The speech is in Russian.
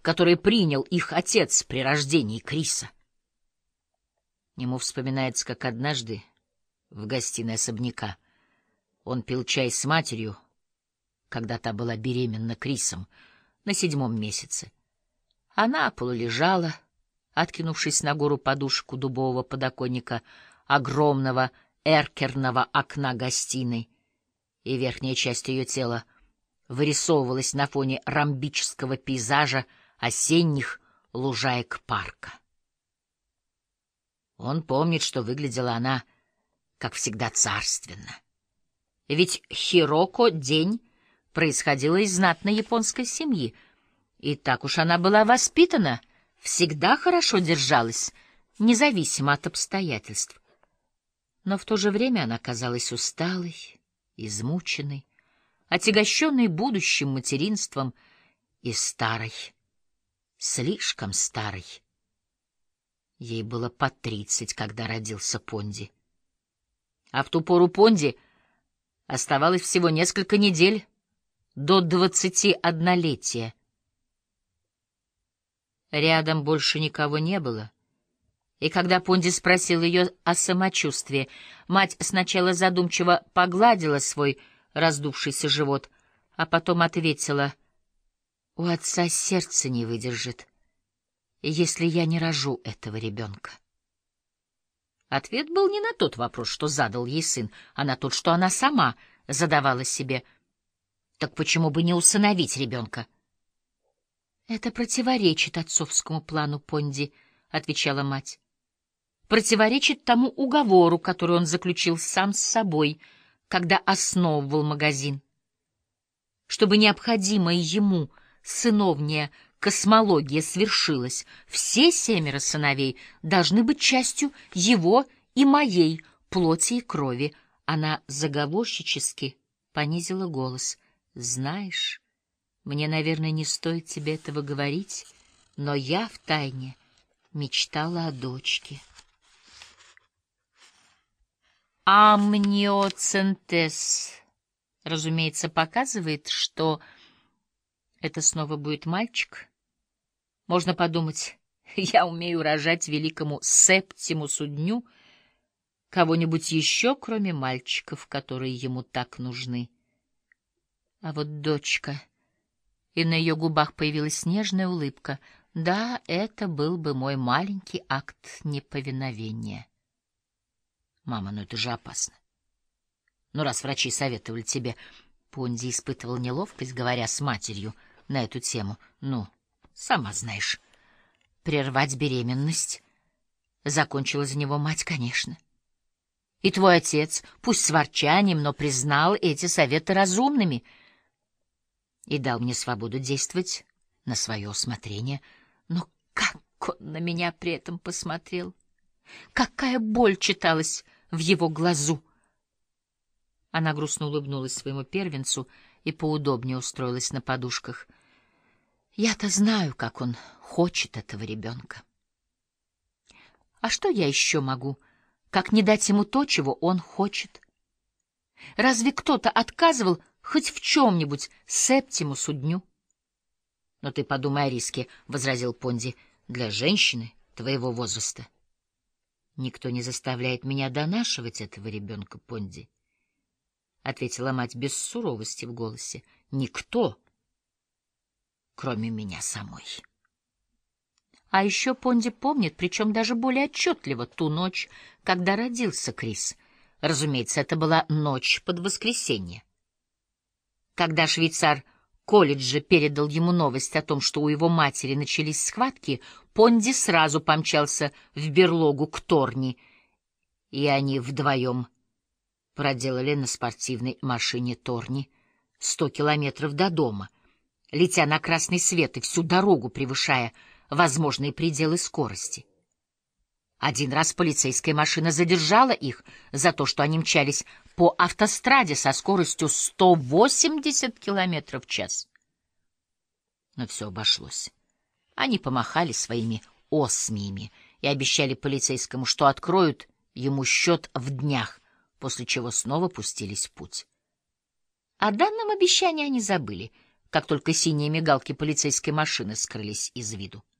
которые принял их отец при рождении Криса. Ему вспоминается, как однажды в гостиной особняка он пил чай с матерью, когда та была беременна Крисом, на 7-м месяце. Она полулежала, откинувшись на гору подушку дубового подоконника огромного эркерного окна гостиной, и верхняя часть ее тела вырисовывалась на фоне ромбического пейзажа осенних лужаек парка. Он помнит, что выглядела она, как всегда, царственно. Ведь Хироко день происходила из знатной японской семьи, и так уж она была воспитана, всегда хорошо держалась, независимо от обстоятельств. Но в то же время она казалась усталой, измученной, отягощенной будущим материнством и старой, слишком старой. Ей было по 30, когда родился Понди. А в ту пору Понди оставалось всего несколько недель до 21-летия. Рядом больше никого не было, и когда Понди спросил ее о самочувствии, мать сначала задумчиво погладила свой раздувшийся живот, а потом ответила: «У отца сердце не выдержит, если я не рожу этого ребенка». Ответ был не на тот вопрос, что задал ей сын, а на тот, что она сама задавала себе. Так почему бы не усыновить ребенка? «Это противоречит отцовскому плану, Понди», — отвечала мать. «Противоречит тому уговору, который он заключил сам с собой, когда основывал магазин. Чтобы необходимая ему сыновняя космология свершилась, все 7 сыновей должны быть частью его и моей плоти и крови». Она заговорщически понизила голос. «Знаешь, мне, наверное, не стоит тебе этого говорить, но я втайне мечтала о дочке». Амниоцентез, разумеется, показывает, что это снова будет мальчик. Можно подумать, я умею рожать великому Септимусу Дню кого-нибудь еще, кроме мальчиков, которые ему так нужны. А вот дочка... И на ее губах появилась нежная улыбка. Да, это был бы мой маленький акт неповиновения. Мама, ну это же опасно. Ну, раз врачи советовали тебе... Понди испытывал неловкость, говоря с матерью на эту тему. Ну, сама знаешь, прервать беременность. Закончила за него мать, конечно. И твой отец, пусть с ворчанием, но признал эти советы разумными и дал мне свободу действовать на свое усмотрение. Но как он на меня при этом посмотрел! Какая боль читалась в его глазу! Она грустно улыбнулась своему первенцу и поудобнее устроилась на подушках. Я-то знаю, как он хочет этого ребенка. А что я еще могу, как не дать ему то, чего он хочет? Разве кто-то отказывал хоть в чем-нибудь Септимусу Дню? — Но ты подумай о риске, — возразил Понди, — для женщины твоего возраста. — Никто не заставляет меня донашивать этого ребенка, Понди, — ответила мать без суровости в голосе. — Никто, кроме меня самой. А еще Понди помнит, причем даже более отчетливо, ту ночь, когда родился Крис. Разумеется, это была ночь под воскресенье. Когда швейцар колледжа передал ему новость о том, что у его матери начались схватки, Понди сразу помчался в берлогу к Торни, и они вдвоем проделали на спортивной машине Торни 100 километров до дома, летя на красный свет и всю дорогу превышая возможные пределы скорости. Один раз полицейская машина задержала их за то, что они мчались по автостраде со скоростью 180 километров в час. Но все обошлось. Они помахали своими осмиями и обещали полицейскому, что откроют ему счет в днях, после чего снова пустились в путь. О данном обещании они забыли, как только синие мигалки полицейской машины скрылись из виду.